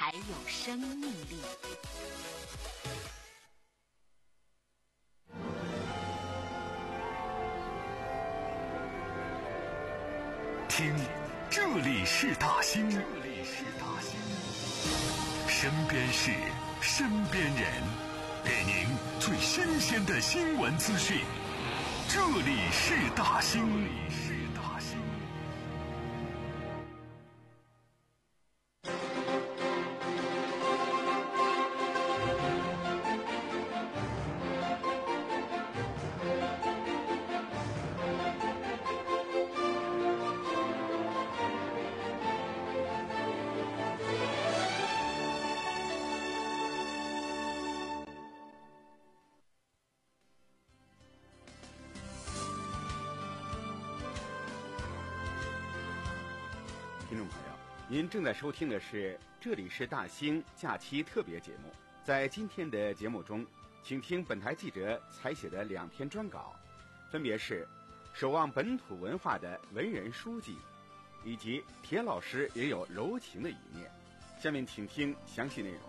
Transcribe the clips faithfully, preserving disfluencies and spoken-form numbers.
还有生命力。 听，这里是大兴，这里是大兴，身边事，身边人，给您最新鲜的新闻资讯。这里是大兴，这里是大兴。 听众朋友，您正在收听的是这里是大兴假期特别节目。在今天的节目中，请听本台记者采写的两篇专稿，分别是守望本土文化的文人书记，以及铁老师也有柔情的一面。下面请听详细内容。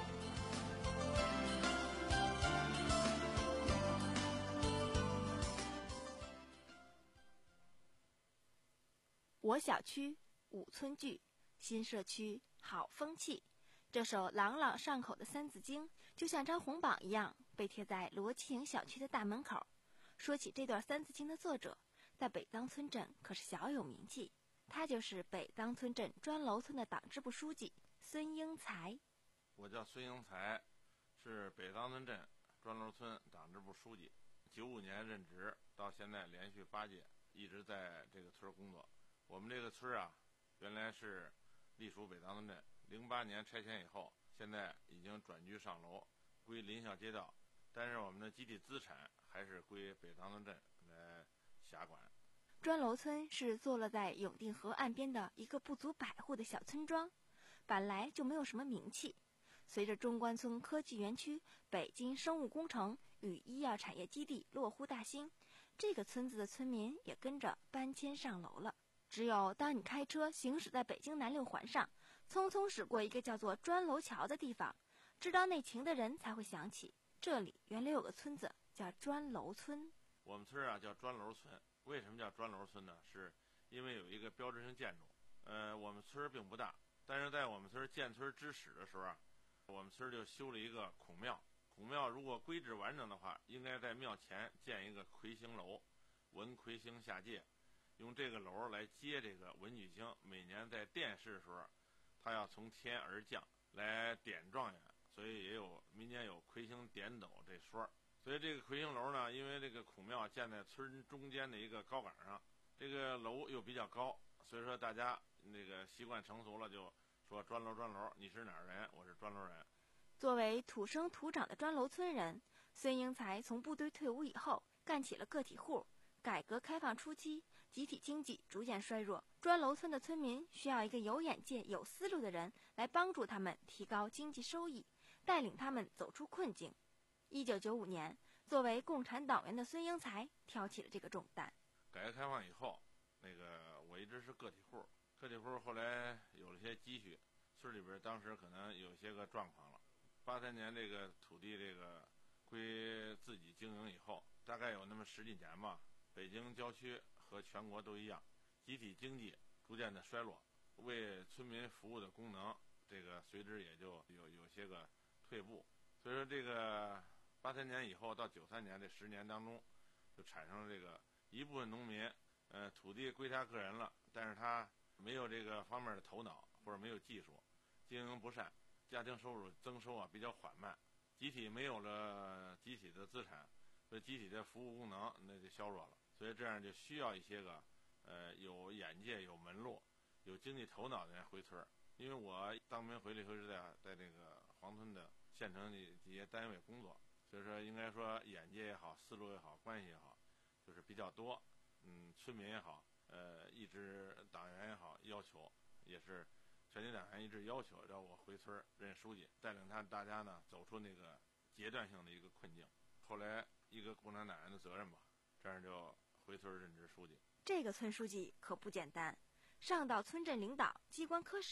我小区五村聚，新社区好风气。这首朗朗上口的三字经就像张红榜一样被贴在罗启营小区的大门口。说起这段三字经的作者，在北当村镇可是小有名气，他就是北当村镇砖楼村的党支部书记孙英才。 我叫孙英才，是北当村镇砖楼村党支部书记，九五年任职，到现在连续八届，一直在这个村工作。我们这个村啊，原来是隶属北当村镇，零八年拆迁以后，现在已经转居上楼，归临校街道，但是我们的集体资产还是归北当村镇来辖管。 砖楼村是坐落在永定河岸边的一个不足百户的小村庄，本来就没有什么名气。随着中关村科技园区、北京生物工程与医药产业基地落户大兴，这个村子的村民也跟着搬迁上楼了。只有当你开车行驶在北京南六环上，匆匆驶过一个叫做砖楼桥的地方，知道内情的人才会想起，这里原来有个村子叫砖楼村。 我们村啊叫砖楼村，为什么叫砖楼村呢？是因为有一个标志性建筑。呃，我们村并不大，但是在我们村建村之始的时候啊，我们村就修了一个孔庙。孔庙如果规制完整的话，应该在庙前建一个魁星楼，文魁星下界。用这个楼来接这个文曲星，每年在殿试的时候，他要从天而降来点状元，所以也有民间有魁星点斗这说。所以这个魁星楼呢，因为这个孔庙建在村中间的一个高岗上，这个楼又比较高，所以说大家那个习惯成熟了，就说砖楼砖楼，你是哪儿人？我是砖楼人。 作为土生土长的砖楼村人，孙英才从部队退伍以后，干起了个体户。改革开放初期，集体经济逐渐衰弱，砖楼村的村民需要一个有眼界、有思路的人来帮助他们提高经济收益，带领他们走出困境。一九九五年，作为共产党员的孙英才挑起了这个重担。 改革开放以后，那个我一直是个体户，个体户后来有了些积蓄，村里边当时可能有些个状况了。八三年这个土地这个归自己经营以后，大概有那么十几年吧。北京郊区和全国都一样，集体经济逐渐的衰落，为村民服务的功能，这个随之也就有有些个退步。所以说，这个八三年以后到九三年这十年当中，就产生了这个一部分农民，呃，土地归他个人了，但是他没有这个方面的头脑或者没有技术，经营不善，家庭收入增收啊比较缓慢，集体没有了集体的资产，所以集体的服务功能那就削弱了。所以这样就需要一些个，呃，有眼界、有门路、有经济头脑的人回村。因为我当兵回来以后是在在这个黄村的县城的这些单位工作，所以说应该说眼界也好、思路也好、关系也好，就是比较多。嗯，村民也好，呃，一直党员也好，要求也是全体党员一致要求让我回村任书记，带领他大家呢走出那个阶段性的一个困境。后来一个共产党员的责任吧，这样就回村任职书记。 这个村书记可不简单，上到村镇领导、机关科室，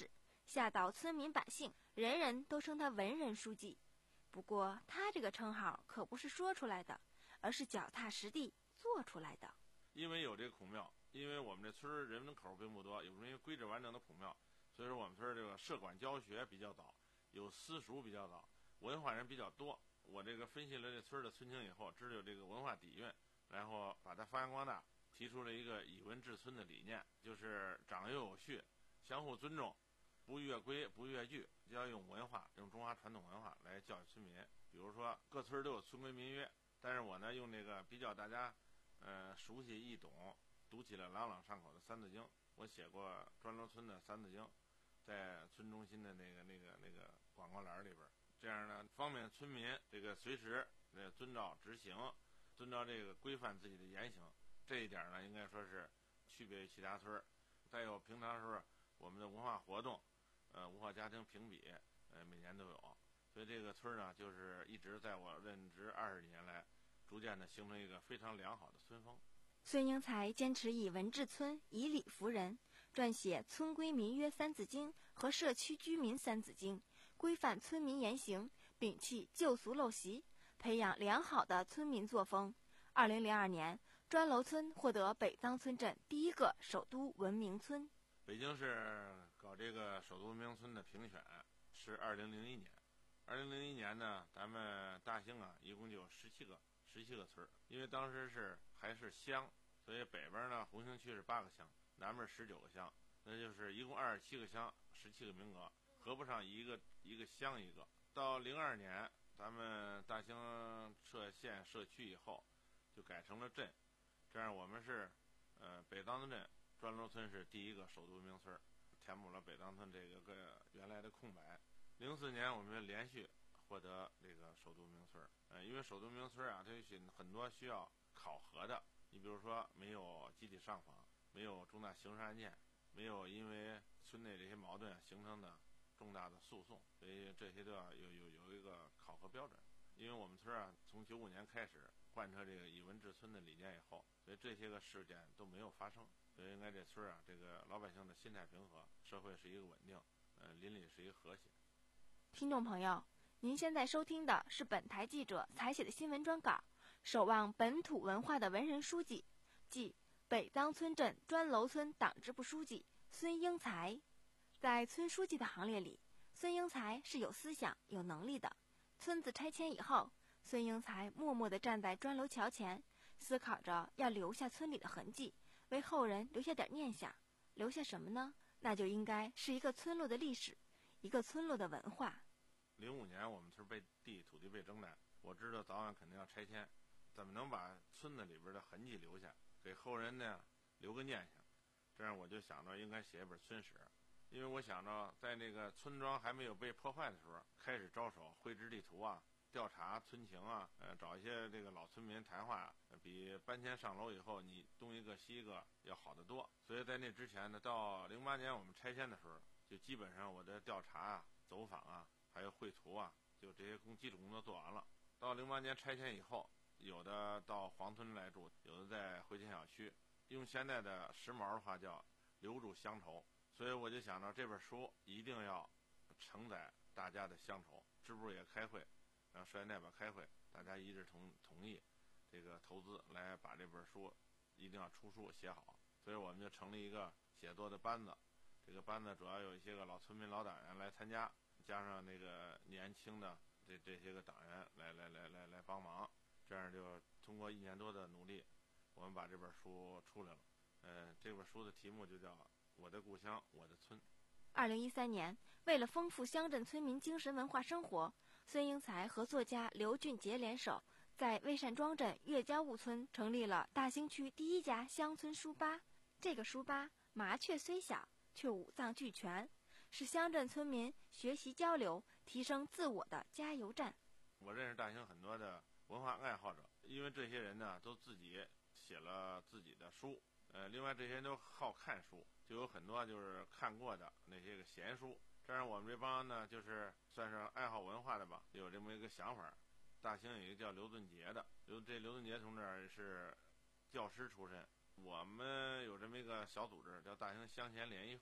吓倒村民百姓，人人都称他文人书记。不过他这个称号可不是说出来的，而是脚踏实地做出来的。 因为有这个孔庙，因为我们这村人口并不多，有因为规制完整的孔庙，所以说我们村这个社管教学比较早，有私塾比较早，文化人比较多。我这个分析了这村的村情以后，知道有这个文化底蕴，然后把它发扬光大，提出了一个以文治村的理念，就是长幼有序，相互尊重，不越规不越矩，就要用文化，用中华传统文化来教育村民。比如说各村都有村规民约，但是我呢用这个比较大家呃熟悉易懂，读起来朗朗上口的三字经。我写过砖楼村的三字经，在村中心的那个那个那个广告栏里边，这样呢方便村民这个随时呃遵照执行，遵照这个规范自己的言行。这一点呢应该说是区别于其他村。再有平常时候我们的文化活动，呃文化家庭评比，呃每年都有，所以这个村呢就是一直在我任职二十几年来，逐渐的形成一个非常良好的村风。 孙英才坚持以文治村，以理服人，撰写村规民约三字经和社区居民三字经，规范村民言行，摒弃旧俗陋习，培养良好的村民作风。二零零二年，砖楼村获得北当村镇第一个首都文明村。 北京市搞这个首都文明村的评选是二零零一年，二零零一年呢，咱们大兴啊，一共就有十七个十七个村，因为当时是还是乡，所以北边呢红星区是八个乡，南边十九个乡，那就是一共二十七个乡，十七个名额，合不上一个一个乡一个。到零二年，咱们大兴设县社区以后，就改成了镇，这样我们是呃北当村镇砖楼村是第一个首都文明村，填补了北当村这个个原来的空白。零四年我们连续获得这个首都文明村，呃，因为首都文明村啊，它有很多需要考核的，你比如说没有集体上访，没有重大刑事案件，没有因为村内这些矛盾形成的重大的诉讼，所以这些都要有有有一个考核标准。因为我们村啊，从九五年开始贯彻这个以文治村的理念以后，所以这些个事件都没有发生，所以应该这村啊，这个老百姓的心态平和，社会是一个稳定，呃，邻里是一个和谐。 听众朋友，您现在收听的是本台记者采写的新闻专稿，守望本土文化的文人书记，即北当村镇砖楼村党支部书记孙英才。在村书记的行列里，孙英才是有思想、有能力的。村子拆迁以后，孙英才默默地站在砖楼桥前，思考着要留下村里的痕迹，为后人留下点念想。留下什么呢？那就应该是一个村落的历史，一个村落的文化。 零五年我们村被地土地被征来，我知道早晚肯定要拆迁，怎么能把村子里边的痕迹留下，给后人呢留个念想？这样我就想着应该写一本村史，因为我想着在那个村庄还没有被破坏的时候，开始着手绘制地图啊，调查村情啊，呃，找一些这个老村民谈话，呃、比搬迁上楼以后你东一个西一个要好得多。所以在那之前呢，到零八年我们拆迁的时候，就基本上我的调查啊、走访啊，还有绘图啊，就这些工基础工作做完了。到零八年拆迁以后，有的到黄村来住，有的在回迁小区，用现在的时髦的话叫留住乡愁。所以我就想着这本书一定要承载大家的乡愁。支部也开会，让社员代表开会，大家一致同同意这个投资来把这本书一定要出书写好。所以我们就成立一个写作的班子，这个班子主要有一些个老村民老党员来参加，加上那个年轻的这这些个党员来来来来来帮忙，这样就通过一年多的努力，我们把这本书出来了。呃，这本书的题目就叫我的故乡我的村。 二零一三年，为了丰富乡镇村民精神文化生活，孙英才和作家刘俊杰联手，在魏善庄镇岳家坞村成立了大兴区第一家乡村书吧。这个书吧麻雀虽小，却五脏俱全，是乡镇村民学习交流、提升自我的加油站。 我认识大兴很多的文化爱好者，因为这些人呢都自己写了自己的书，呃，另外这些人都好看书，就有很多就是看过的那些个闲书。这样我们这帮呢就是算是爱好文化的吧，有这么一个想法。大兴有一个叫刘俊杰的，刘这刘俊杰同志是教师出身，我们有这么一个小组织叫大兴乡贤联谊会，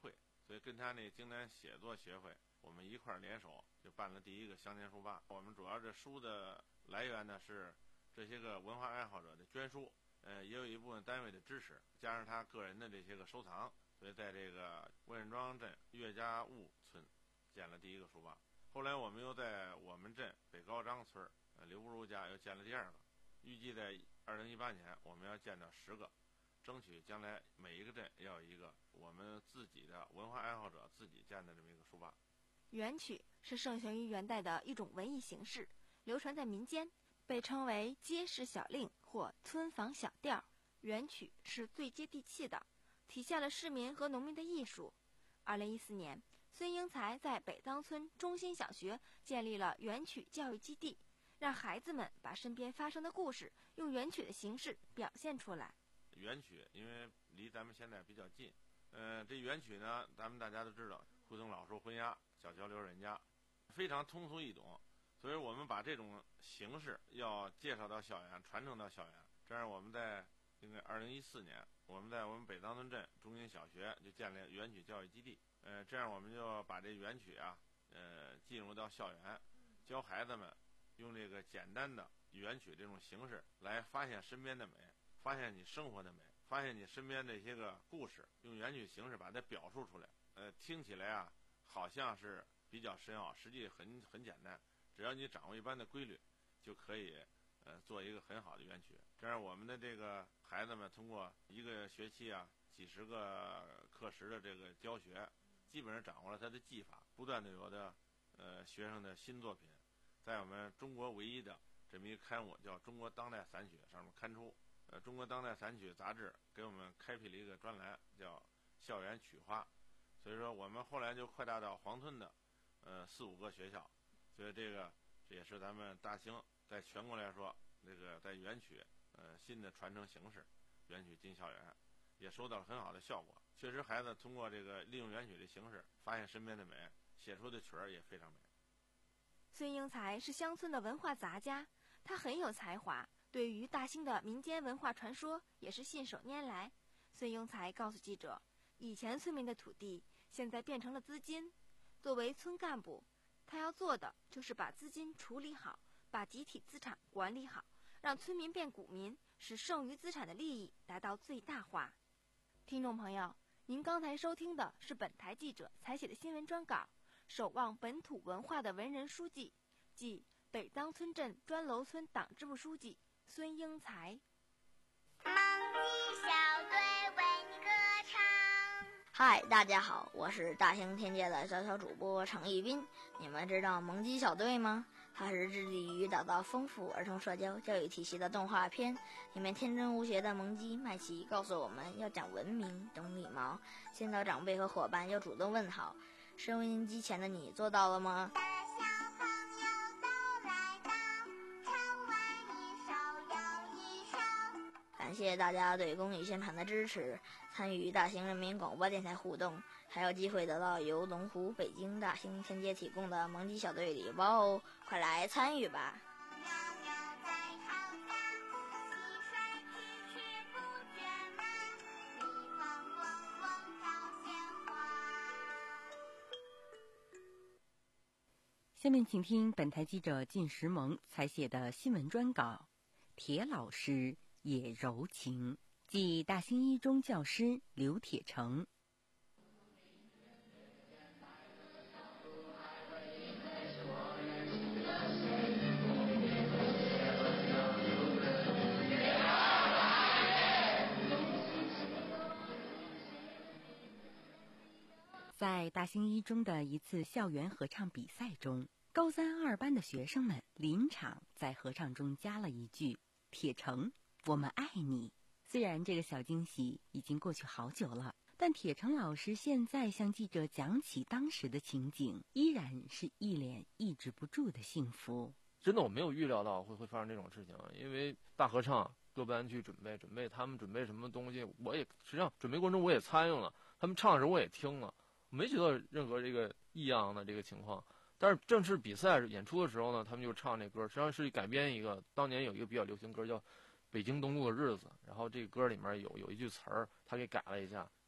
所以跟他那京南写作协会，我们一块儿联手就办了第一个乡间书吧。我们主要这书的来源呢是这些个文化爱好者的捐书，呃，也有一部分单位的支持，加上他个人的这些个收藏，所以在这个温任庄镇岳家坞村建了第一个书吧。后来我们又在我们镇北高张村呃刘不如家又建了第二个，预计在二零一八年我们要建到十个，争取将来每一个镇要有一个我们自己的文化爱好者自己建的这么一个书吧。 元曲是盛行于元代的一种文艺形式，流传在民间，被称为街市小令或村坊小调。元曲是最接地气的，体现了市民和农民的艺术。二零一四年，孙英才在北当村中心小学建立了元曲教育基地，让孩子们把身边发生的故事用元曲的形式表现出来。 元曲因为离咱们现在比较近，呃，这元曲呢，咱们大家都知道，胡同老树婚鸭，小桥流人家，非常通俗易懂，所以我们把这种形式要介绍到校园，传承到校园。这样我们在应该二零一四年，我们在我们北当村镇中心小学就建立元曲教育基地，呃，这样我们就把这元曲啊，呃，进入到校园，教孩子们用这个简单的元曲这种形式来发现身边的美，发现你生活的美，发现你身边这些个故事，用元曲形式把它表述出来。呃，听起来啊，好像是比较深奥，实际很很简单，只要你掌握一般的规律，就可以呃做一个很好的元曲。这样我们的这个孩子们通过一个学期啊，几十个课时的这个教学，基本上掌握了他的技法，不断的有的呃学生的新作品，在我们中国唯一的这么一个刊物叫《中国当代散曲》上面刊出。呃，中国当代散曲杂志给我们开辟了一个专栏，叫校园曲花。所以说我们后来就扩大到黄村的呃四五个学校，所以这个这也是咱们大兴在全国来说这个在元曲呃新的传承形式，元曲进校园也收到了很好的效果。确实孩子通过这个利用元曲的形式发现身边的美，写出的曲儿也非常美。 孙英才是乡村的文化杂家，他很有才华，对于大兴的民间文化传说也是信手拈来。孙英才告诉记者，以前村民的土地现在变成了资金，作为村干部，他要做的就是把资金处理好，把集体资产管理好，让村民变股民，使剩余资产的利益达到最大化。听众朋友，您刚才收听的是本台记者采写的新闻专稿，守望本土文化的文人书记，即北当村镇砖楼村党支部书记孙英才。 蒙鸡小队为你歌唱。 嗨，大家好，我是大兴天界的小小主播程一斌。你们知道萌鸡小队吗？它是致力于打造丰富儿童社交教育体系的动画片。里面天真无邪的萌鸡麦琪告诉我们要讲文明、懂礼貌，见到长辈和伙伴要主动问好。收音机前的你做到了吗？感谢大家对公益宣传的支持，参与大兴人民广播电台互动，还有机会得到由龙湖北京大兴天街提供的萌鸡小队礼包哦，快来参与吧！ 下面请听本台记者靳时萌采写的新闻专稿，铁老师也柔情，即大兴一中教师刘铁成。在大兴一中的一次校园合唱比赛中，高三二班的学生们临场在合唱中加了一句“铁成，我们爱你”。虽然这个小惊喜已经过去好久了，但铁成老师现在向记者讲起当时的情景，依然是一脸抑制不住的幸福。 真的，我没有预料到会会发生这种事情，因为大合唱各班去准备准备，他们准备什么东西，我也实际上准备过程中我也参与了，他们唱的时候我也听了。没觉得任何这个异样的这个情况，但是正式比赛演出的时候呢，他们就唱这歌，实际上是改编一个当年有一个比较流行歌叫《北京东路的日子》，然后这个歌里面有有一句词儿，他给改了一下，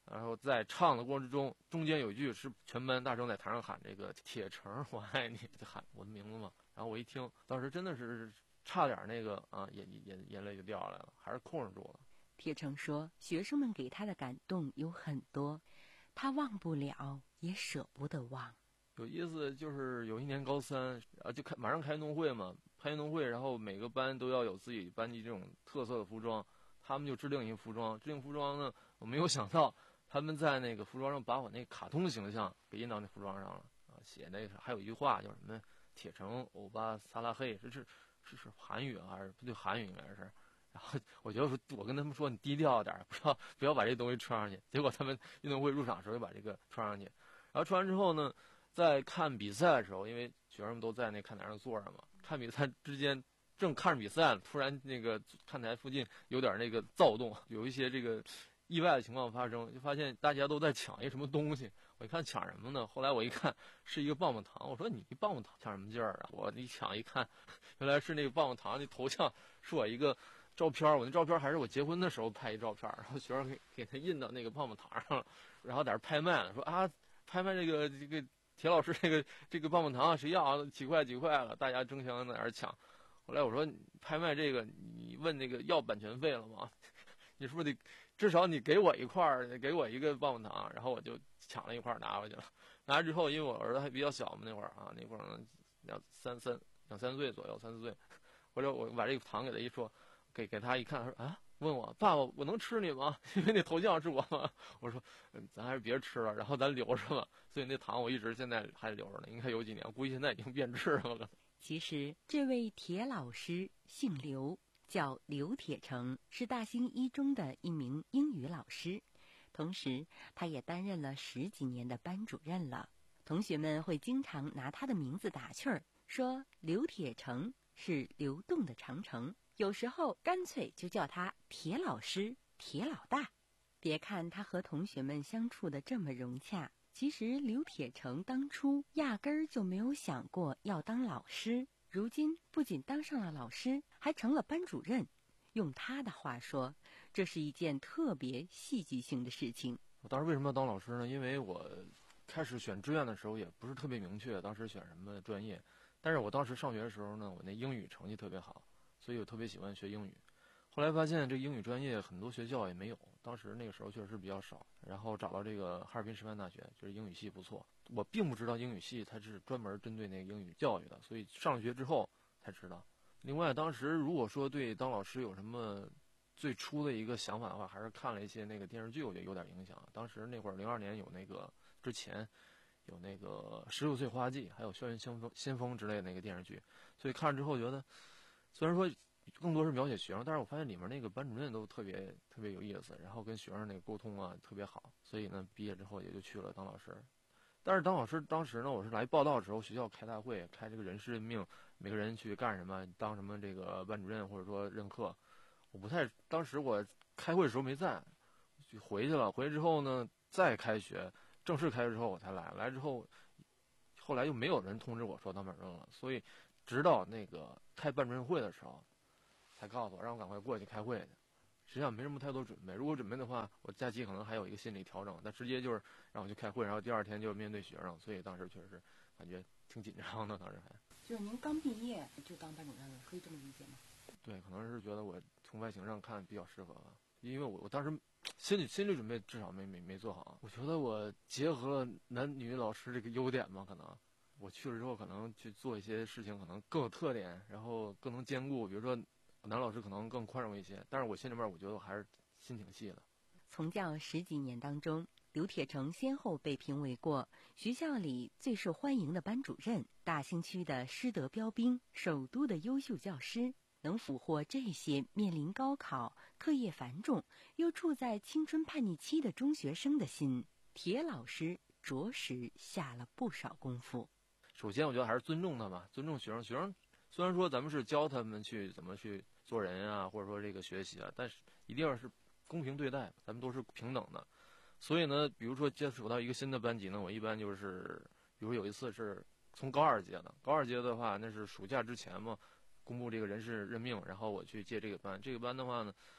然后在唱的过程之中，中间有一句是全班大声在台上喊这个铁成我爱你，就喊我的名字嘛。然后我一听，当时真的是差点那个啊眼眼眼泪就掉下来了，还是控制住了。 铁成说，学生们给他的感动有很多，他忘不了，也舍不得忘。 有意思就是有一年高三啊，就开马上开运动会嘛，开运动会，然后每个班都要有自己班级这种特色的服装，他们就制定一个服装，制定服装呢，我没有想到他们在那个服装上把我那卡通形象给印到那服装上了啊，写那个还有一句话叫什么铁成欧巴萨拉黑，这是是是韩语还是不对？韩语应该是。然后我觉得我跟他们说你低调点，不要不要把这东西穿上去。结果他们运动会入场的时候就把这个穿上去，然后穿完之后呢，在看比赛的时候，因为学生们都在那看台上坐着嘛，看比赛之间正看着比赛，突然那个看台附近有点那个躁动，有一些这个意外的情况发生，就发现大家都在抢一个什么东西。我一看抢什么呢？后来我一看是一个棒棒糖，我说你棒棒糖抢什么劲儿啊？我一抢一看，原来是那个棒棒糖的头像是我一个照片，我那照片还是我结婚的时候拍一照片，然后学生给给他印到那个棒棒糖上了，然后在这拍卖了，说啊，拍卖这个这个铁老师这个这个棒棒糖谁要啊？几块几块了，大家争相在那儿抢。后来我说拍卖这个，你问那个要版权费了吗？你是不是得至少你给我一块，给我一个棒棒糖？然后我就抢了一块拿回去了。拿之后，因为我儿子还比较小嘛，那会儿啊，那会儿两三三两三岁左右，三四岁，或者我把这个糖给他一说。给给他一看，他说啊，问我爸爸，我能吃你吗？因为那头像是我嘛。我说，嗯，咱还是别吃了，然后咱留着吧。所以那糖我一直现在还留着呢，应该有几年，估计现在已经变质了。 其实这位铁老师姓刘，叫刘铁成，是大兴一中的一名英语老师，同时他也担任了十几年的班主任了。同学们会经常拿他的名字打趣儿，说刘铁成是流动的长城。有时候干脆就叫他铁老师、铁老大。别看他和同学们相处的这么融洽，其实刘铁成当初压根儿就没有想过要当老师。如今不仅当上了老师，还成了班主任。用他的话说，这是一件特别戏剧性的事情。 我当时为什么要当老师呢？因为我开始选志愿的时候也不是特别明确，当时选什么专业。但是我当时上学的时候呢，我那英语成绩特别好。所以我特别喜欢学英语，后来发现这个英语专业很多学校也没有，当时那个时候确实比较少。然后找到这个哈尔滨师范大学，就是英语系不错。我并不知道英语系它是专门针对那个英语教育的，所以上了学之后才知道。另外，当时如果说对当老师有什么最初的一个想法的话，还是看了一些那个电视剧，我觉得有点影响。当时那会儿零二年有那个之前有那个十六岁花季，还有校园先锋先锋之类的那个电视剧，所以看了之后觉得。虽然说更多是描写学生，但是我发现里面那个班主任都特别特别有意思，然后跟学生那个沟通啊特别好，所以呢毕业之后也就去了当老师。但是当老师当时呢，我是来报道的时候，学校开大会，开这个人事任命，每个人去干什么，当什么这个班主任或者说任课，我不太，当时我开会的时候没在，就回去了。回去之后呢，再开学正式开学之后我才来，来之后，后来又没有人通知我说当班主任了，所以。直到那个开班主任会的时候，才告诉我让我赶快过去开会去。实际上没什么太多准备，如果准备的话，我假期可能还有一个心理调整。但直接就是让我去开会，然后第二天就面对学生，所以当时确实是感觉挺紧张的。当时还就是您刚毕业就当班主任了，可以这么理解吗？ 对，可能是觉得我从外形上看比较适合吧，因为我我当时心理心理准备至少没没没做好。我觉得我结合了男女老师这个优点嘛，可能。我去了之后，可能去做一些事情，可能更有特点，然后更能兼顾。比如说，男老师可能更宽容一些，但是我心里面我觉得我还是心挺细的。 从教十几年当中，刘铁成先后被评为过学校里最受欢迎的班主任、大兴区的师德标兵、首都的优秀教师。能俘获这些面临高考、课业繁重又处在青春叛逆期的中学生的心，铁老师着实下了不少功夫。 首先我觉得还是尊重他吧，尊重学生。学生虽然说咱们是教他们去怎么去做人啊，或者说这个学习啊，但是一定要是公平对待，咱们都是平等的。所以呢，比如说接触到一个新的班级呢，我一般就是，比如有一次是从高二届的，高二届的话那是暑假之前嘛，公布这个人事任命，然后我去接这个班。这个班的话呢，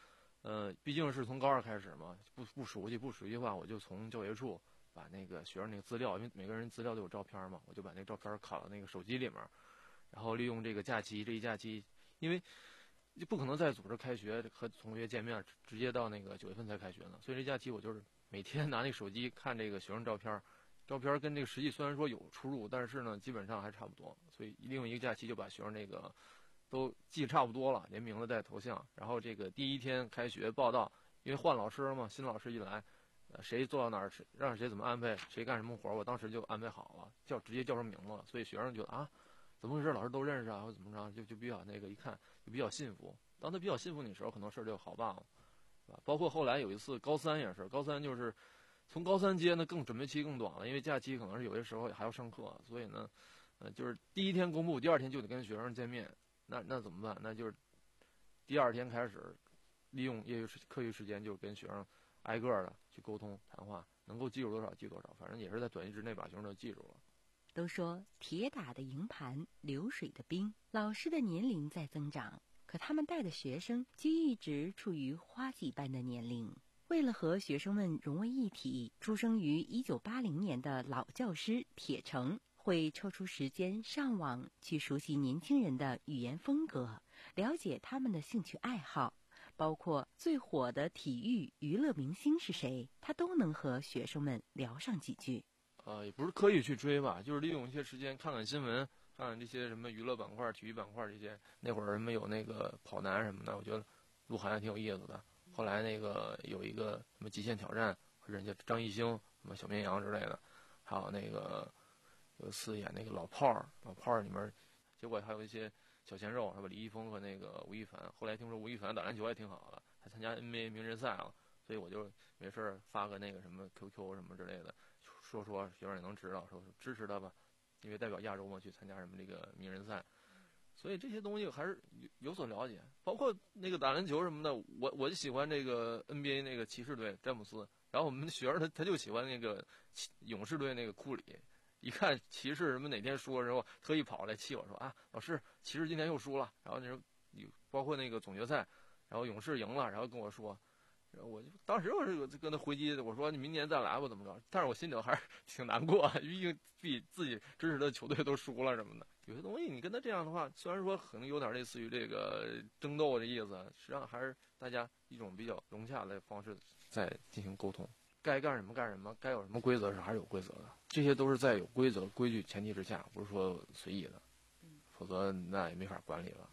呃，毕竟是从高二开始嘛，不不熟悉不熟悉的话，我就从教学处把那个学生那个资料，因为每个人资料都有照片嘛，我就把那个照片拷到那个手机里面，然后利用这个假期这一假期，因为就不可能再组织开学和同学见面，直接到那个九月份才开学呢，所以这假期我就是每天拿那个手机看这个学生照片，照片跟这个实际虽然说有出入，但是呢基本上还差不多，所以利用一个假期就把学生那个都记得差不多了，连名字带头像，然后这个第一天开学报到，因为换老师了嘛，新老师一来，呃，谁坐到哪儿，谁让谁怎么安排，谁干什么活，我当时就安排好了，叫直接叫上名字了，所以学生觉得啊，怎么回事，老师都认识啊，或者怎么着，就就比较那个一看就比较信服。当他比较信服你的时候，很多事儿就好办了，是吧？包括后来有一次高三也是，高三就是从高三接呢更准备期更短了，因为假期可能是有些时候还要上课，所以呢，呃，就是第一天公布，第二天就得跟学生见面。那那怎么办？那就是第二天开始，利用业余课余时间，就跟学生挨个的去沟通谈话，能够记住多少记多少，反正也是在短期之内把学生都记住了。 都说铁打的营盘流水的兵，老师的年龄在增长，可他们带的学生却一直处于花季般的年龄。为了和学生们融为一体，出生于一九八零年的老教师铁成会抽出时间上网去熟悉年轻人的语言风格，了解他们的兴趣爱好，包括最火的体育娱乐明星是谁，他都能和学生们聊上几句。 呃，也不是刻意去追吧，就是利用一些时间看看新闻，看看这些什么娱乐板块、体育板块这些。那会儿什么有那个跑男什么的，我觉得鹿晗还挺有意思的。后来那个有一个什么极限挑战，人家张艺兴、什么小绵羊之类的，还有那个有一次演那个老炮儿，老炮儿里面，结果还有一些小鲜肉，是吧？李易峰和那个吴亦凡。后来听说吴亦凡打篮球还挺好的，还参加 N B A 名人赛了，所以我就没事儿发个那个什么 Q Q 什么之类的。说说学生也能知道，说支持他吧，因为代表亚洲嘛去参加什么这个名人赛，所以这些东西还是有有所了解。包括那个打篮球什么的，我我就喜欢这个 N B A 那个骑士队詹姆斯，然后我们学生他他就喜欢那个勇士队那个库里，一看骑士什么哪天输了之后，特意跑来气我说啊，老师骑士今天又输了，然后那时候包括那个总决赛，然后勇士赢了，然后跟我说。我就当时我是跟他回击，我说你明年再来吧，怎么着？但是我心里头还是挺难过，毕竟比自己支持的球队都输了什么的。有些东西你跟他这样的话，虽然说可能有点类似于这个争斗的意思，实际上还是大家一种比较融洽的方式在进行沟通。该干什么干什么，该有什么规则是还是有规则的，这些都是在有规则规矩前提之下，不是说随意的，否则那也没法管理了。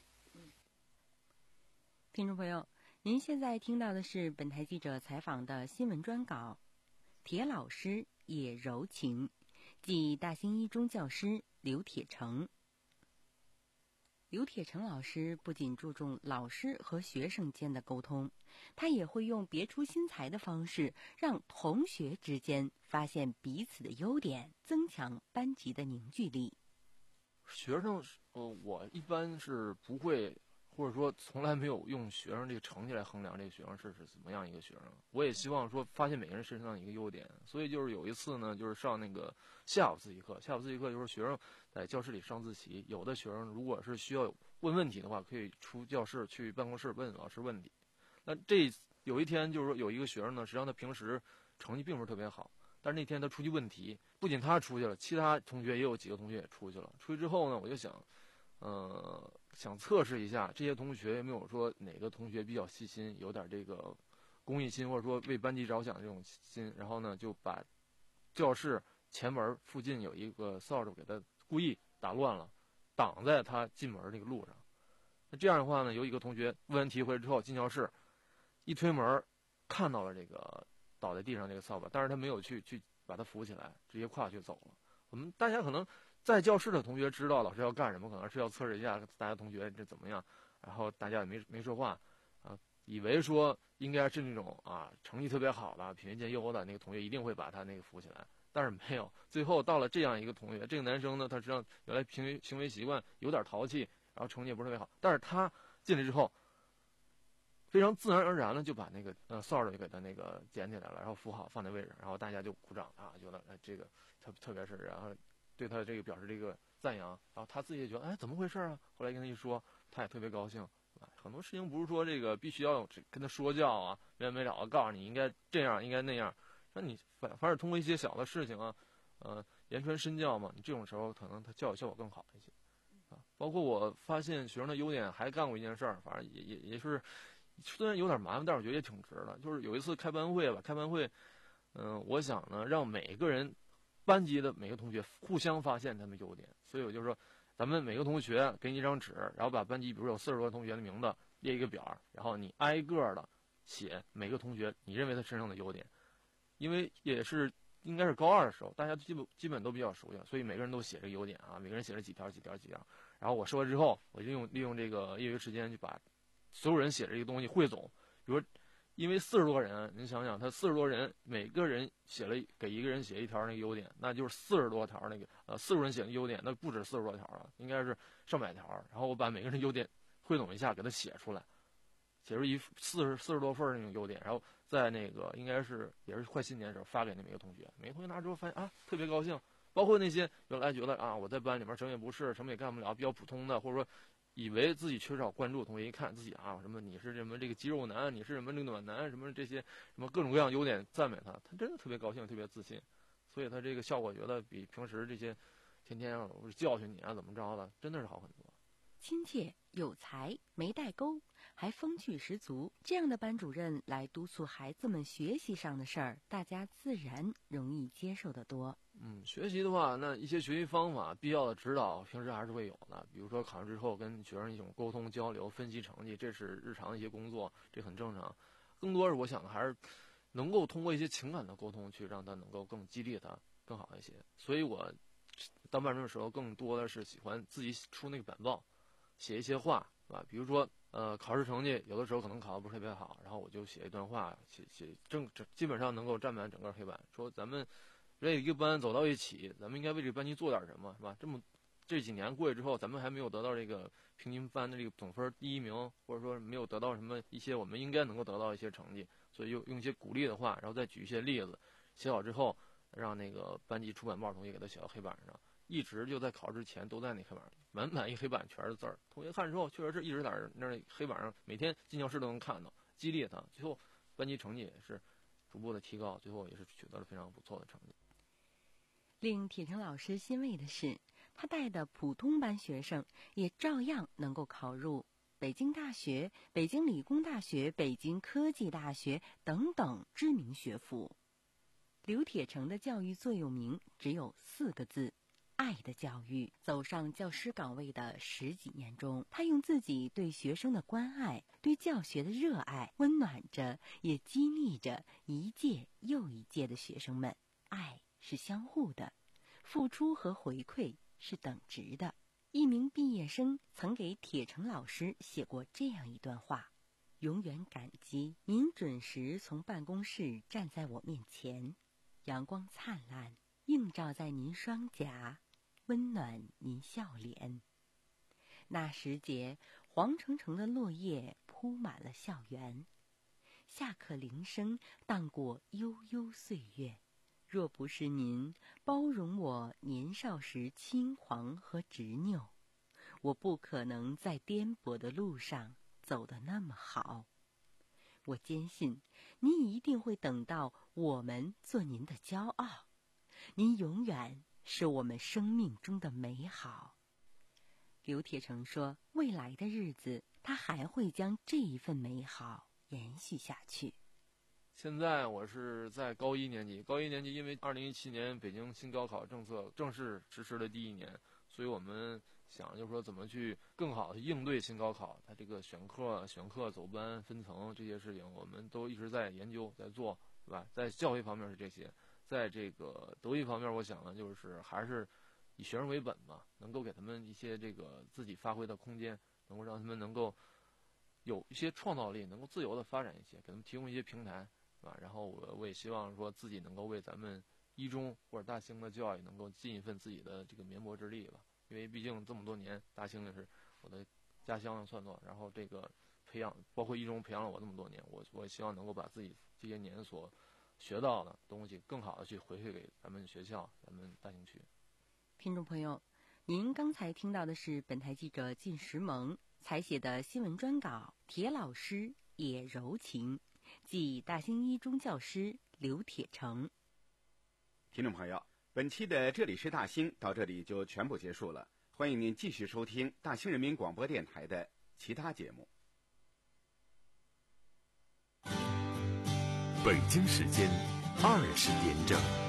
听众朋友，您现在听到的是本台记者采访的新闻专稿，铁老师也柔情，即大兴一中教师刘铁成。刘铁成老师不仅注重老师和学生间的沟通，他也会用别出心裁的方式，让同学之间发现彼此的优点，增强班级的凝聚力。 学生，呃，我一般是不会。或者说从来没有用学生这个成绩来衡量这个学生是是怎么样一个学生，我也希望说发现每个人身上的一个优点。所以就是有一次呢，就是上那个下午自习课，下午自习课就是学生在教室里上自习，有的学生如果是需要问问题的话，可以出教室去办公室问老师问题。那这有一天就是说有一个学生呢，实际上他平时成绩并不是特别好，但是那天他出去问题，不仅他出去了，其他同学也有几个同学也出去了。出去之后呢，我就想，呃。想测试一下这些同学有没有说哪个同学比较细心，有点这个公益心，或者说为班级着想这种心，然后呢就把教室前门附近有一个扫帚给他故意打乱了，挡在他进门那个路上。那这样的话呢，有一个同学问完题回来之后进教室，一推门看到了这个倒在地上这个扫把，但是他没有去去把它扶起来，直接跨去走了。我们大家可能在教室的同学知道老师要干什么，可能是要测试一下大家同学这怎么样，然后大家也没没说话啊，以为说应该是那种啊成绩特别好的、品学兼优的那个同学一定会把他那个扶起来，但是没有。最后到了这样一个同学，这个男生呢，他实际上原来行为行为习惯有点淘气，然后成绩也不是特别好，但是他进来之后，非常自然而然的就把那个呃扫帚就给他那个捡起来了，然后扶好放在位置，然后大家就鼓掌啊，觉得哎这个特特别是然后。对他这个表示这个赞扬，然后他自己也觉得哎怎么回事啊？后来跟他一说，他也特别高兴， 很多事情不是说这个必须要跟他说教啊，没完没了的告诉你应该这样应该那样，那你反反而通过一些小的事情啊，呃，言传身教嘛，你这种时候可能他教育效果更好一些啊。包括我发现学生的优点，还干过一件事儿，反正也也也是虽然有点麻烦，但是我觉得也挺值的。就是有一次开班会吧，开班会，嗯、呃，我想呢让每个人班级的每个同学互相发现他们优点，所以我就说。咱们每个同学给你一张纸，然后把班级比如有四十多个同学的名字列一个表，然后你挨个的写每个同学你认为他身上的优点，因为也是应该是高二的时候，大家基本基本都比较熟悉，所以每个人都写这个优点啊，每个人写了几条几条几条，然后我说了之后，我就用利用这个业余时间就把所有人写这个东西汇总，比如因为四十多个人，您想想，他四十多人，每个人写了给一个人写一条那个优点，那就是四十多条那个呃四十人写的优点，那不止四十多条了，应该是上百条。然后我把每个人优点汇总一下，给他写出来，写出一四十四十多份那种优点，然后在那个应该是也是快新年的时候发给那每个同学，每个同学拿之后发现啊特别高兴，包括那些原来觉得啊我在班里面什么也不是，什么也干不了，比较普通的，或者说。以为自己缺少关注的同学，一看自己啊什么你是什么这个肌肉男，你是什么这个暖男，什么这些什么各种各样优点赞美他，他真的特别高兴，特别自信，所以他这个效果觉得比平时这些天天我教训你啊怎么着的，真的是好很多。 亲切有才没代沟，还风趣十足，这样的班主任来督促孩子们学习上的事儿，大家自然容易接受得多。 嗯，学习的话，那一些学习方法、必要的指导，平时还是会有的。比如说考试之后跟学生一种沟通交流、分析成绩，这是日常的一些工作，这很正常。更多是我想还是能够通过一些情感的沟通，去让他能够更激励他更好一些。所以我当班主任的时候，更多的是喜欢自己出那个板报，写一些话，是吧？比如说。呃，考试成绩有的时候可能考得不是特别好，然后我就写一段话，写写正基本上能够占满整个黑板，说咱们这一个班走到一起，咱们应该为这个班级做点什么，是吧？这么这几年过去之后，咱们还没有得到这个平均班的这个总分第一名，或者说没有得到什么一些我们应该能够得到一些成绩，所以用用一些鼓励的话，然后再举一些例子，写好之后，让那个班级出版报同学给他写到黑板上。一直就在考试之前都在那黑板上，满满一黑板全是字儿。同学看之后，确实是一直在那黑板上，每天进教室都能看到，激励他。最后班级成绩也是逐步的提高，最后也是取得了非常不错的成绩。 令铁成老师欣慰的是，他带的普通班学生也照样能够考入北京大学、北京理工大学、北京科技大学等等知名学府。刘铁成的教育座右铭只有四个字。爱的教育。走上教师岗位的十几年中，他用自己对学生的关爱，对教学的热爱，温暖着也激励着一届又一届的学生们。爱是相互的，付出和回馈是等值的。一名毕业生曾给铁成老师写过这样一段话：永远感激您准时从办公室站在我面前，阳光灿烂映照在您双颊，温暖您笑脸。那时节，黄澄澄的落叶铺满了校园，下课铃声荡过悠悠岁月。若不是您包容我年少时轻狂和执拗，我不可能在颠簸的路上走得那么好。我坚信，您一定会等到我们做您的骄傲。您永远是我们生命中的美好。刘铁成说，未来的日子，他还会将这一份美好延续下去。 现在我是在高一年级，高一年级因为二零一七年北京新高考政策正式实施的第一年，所以我们想就是说怎么去更好的应对新高考，它这个选课、选课走班、分层这些事情，我们都一直在研究、在做，对吧？在教育方面是这些，在这个德育方面，我想呢，就是还是以学生为本嘛，能够给他们一些这个自己发挥的空间，能够让他们能够有一些创造力，能够自由的发展一些，给他们提供一些平台。啊，然后我我也希望说自己能够为咱们一中或者大兴的教育能够尽一份自己的这个绵薄之力吧，因为毕竟这么多年，大兴也是我的家乡算作，然后这个培养包括一中培养了我这么多年，我我希望能够把自己这些年所学到的东西更好的去回馈给咱们学校、咱们大兴区。 听众朋友，您刚才听到的是本台记者靳石萌采写的新闻专稿《铁老师也柔情》，即大兴一中教师刘铁成。 听众朋友，本期的这里是大兴到这里就全部结束了，欢迎您继续收听大兴人民广播电台的其他节目。 北京时间二十点整。